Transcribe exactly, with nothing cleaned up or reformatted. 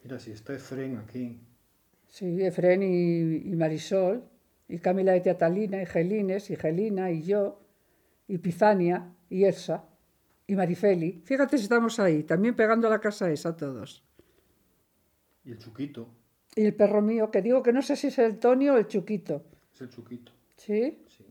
Mira, si está Efren aquí. Sí, Efren y, y Marisol, y Camila y Teatalina, y Gelines, y Gelina, y yo, y Pifania, y Elsa, y Marifeli. Fíjate si estamos ahí, también pegando la casa esa todos. Y el Chuquito. Y el perro mío, que digo que no sé si es el Tony o el Chuquito. Es el Chuquito. ¿Sí? Sí.